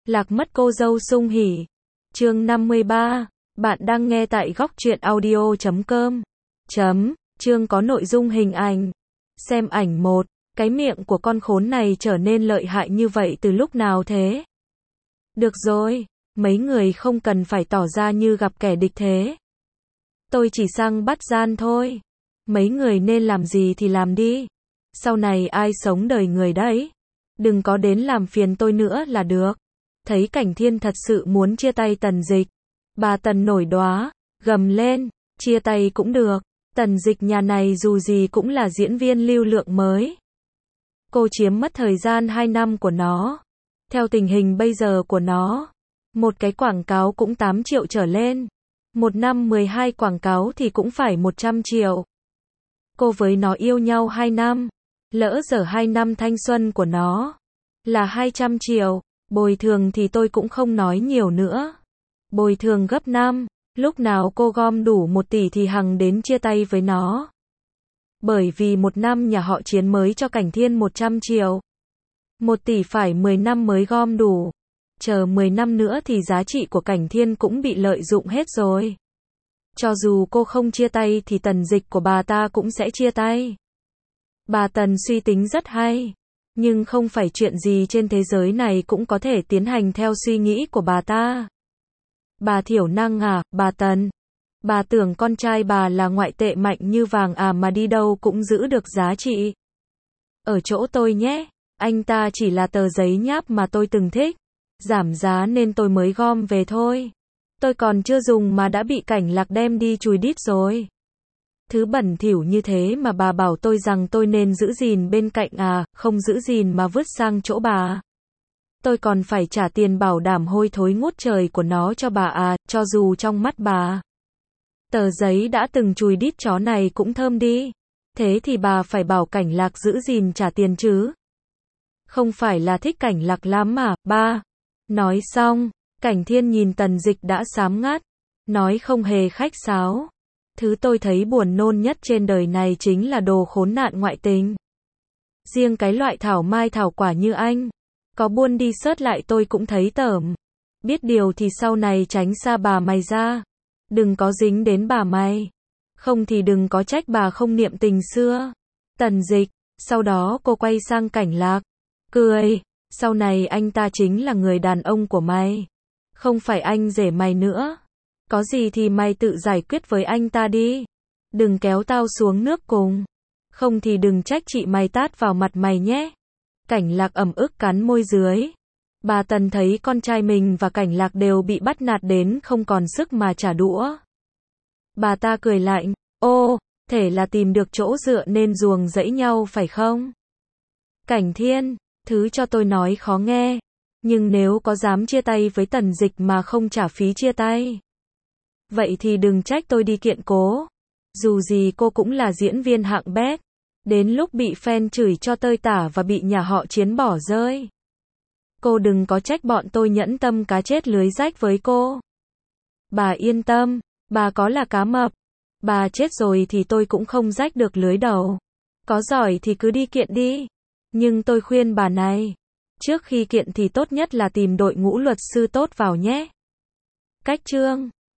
Lạc mất cô dâu sung hỉ. Chương 53. Bạn đang nghe tại góc truyện audio.com. Chương có nội dung hình ảnh. Xem ảnh 1. Cái miệng của con khốn này trở nên lợi hại như vậy từ lúc nào thế? Được rồi, mấy người không cần phải tỏ ra như gặp kẻ địch thế. Tôi chỉ sang bắt gian thôi. Mấy người nên làm gì thì làm đi. Sau này ai sống đời người đấy. Đừng có đến làm phiền tôi nữa là được. Thấy Cảnh Thiên thật sự muốn chia tay Tần Dịch. Bà Tần nổi đoá, gầm lên, chia tay cũng được. Tần Dịch nhà này dù gì cũng là diễn viên lưu lượng mới. Cô chiếm mất thời gian 2 năm của nó. Theo tình hình bây giờ của nó, một cái quảng cáo cũng 8 triệu trở lên. Một năm 12 quảng cáo thì cũng phải 100 triệu. Cô với nó yêu nhau 2 năm. Lỡ dở 2 năm thanh xuân của nó là 200 triệu. Bồi thường thì tôi cũng không nói nhiều nữa. Bồi thường gấp 5. Lúc nào cô gom đủ 1 tỷ thì hằng đến chia tay với nó. Bởi vì 1 năm nhà họ Chiến mới cho Cảnh Thiên 100 triệu. 1 tỷ phải 10 năm mới gom đủ. Chờ 10 năm nữa thì giá trị của Cảnh Thiên cũng bị lợi dụng hết rồi. Cho dù cô không chia tay thì Tần Dịch của bà ta cũng sẽ chia tay. Bà Tần suy tính rất hay. Nhưng không phải chuyện gì trên thế giới này cũng có thể tiến hành theo suy nghĩ của bà ta. Bà thiểu năng à, bà Tần? Bà tưởng con trai bà là ngoại tệ mạnh như vàng à mà đi đâu cũng giữ được giá trị. Ở chỗ tôi nhé, anh ta chỉ là tờ giấy nháp mà tôi từng thích. Giảm giá nên tôi mới gom về thôi. Tôi còn chưa dùng mà đã bị Cảnh Lạc đem đi chùi đít rồi. Thứ bẩn thỉu như thế mà bà bảo tôi rằng tôi nên giữ gìn bên cạnh à, không giữ gìn mà vứt sang chỗ bà. Tôi còn phải trả tiền bảo đảm hôi thối ngút trời của nó cho bà à, cho dù trong mắt bà. Tờ giấy đã từng chùi đít chó này cũng thơm đi. Thế thì bà phải bảo Cảnh Lạc giữ gìn trả tiền chứ. Không phải là thích Cảnh Lạc lắm mà, ba. Nói xong, Cảnh Thiên nhìn Tần Dịch đã xám ngắt. Nói không hề khách sáo. Thứ tôi thấy buồn nôn nhất trên đời này chính là đồ khốn nạn ngoại tình. Riêng cái loại thảo mai thảo quả như anh, có buôn đi sớt lại tôi cũng thấy tởm. Biết điều thì sau này tránh xa bà mày ra. Đừng có dính đến bà mày. Không thì đừng có trách bà không niệm tình xưa. Tần Dịch, sau đó cô quay sang Cảnh Lạc. Cười, sau này anh ta chính là người đàn ông của mày. Không phải anh rể mày nữa. Có gì thì mày tự giải quyết với anh ta đi. Đừng kéo tao xuống nước cùng. Không thì đừng trách chị mày tát vào mặt mày nhé. Cảnh Lạc ẩm ức cắn môi dưới. Bà Tần thấy con trai mình và Cảnh Lạc đều bị bắt nạt đến không còn sức mà trả đũa. Bà ta cười lạnh. Ô, thể là tìm được chỗ dựa nên ruồng rẫy nhau phải không? Cảnh Thiên, thứ cho tôi nói khó nghe. Nhưng nếu có dám chia tay với Tần Dịch mà không trả phí chia tay, vậy thì đừng trách tôi đi kiện cố. Dù gì cô cũng là diễn viên hạng bét. Đến lúc bị fan chửi cho tơi tả và bị nhà họ Chiến bỏ rơi, cô đừng có trách bọn tôi nhẫn tâm cá chết lưới rách với cô. Bà yên tâm, bà có là cá mập. Bà chết rồi thì tôi cũng không rách được lưới đầu. Có giỏi thì cứ đi kiện đi. Nhưng tôi khuyên bà này, trước khi kiện thì tốt nhất là tìm đội ngũ luật sư tốt vào nhé. Cách chương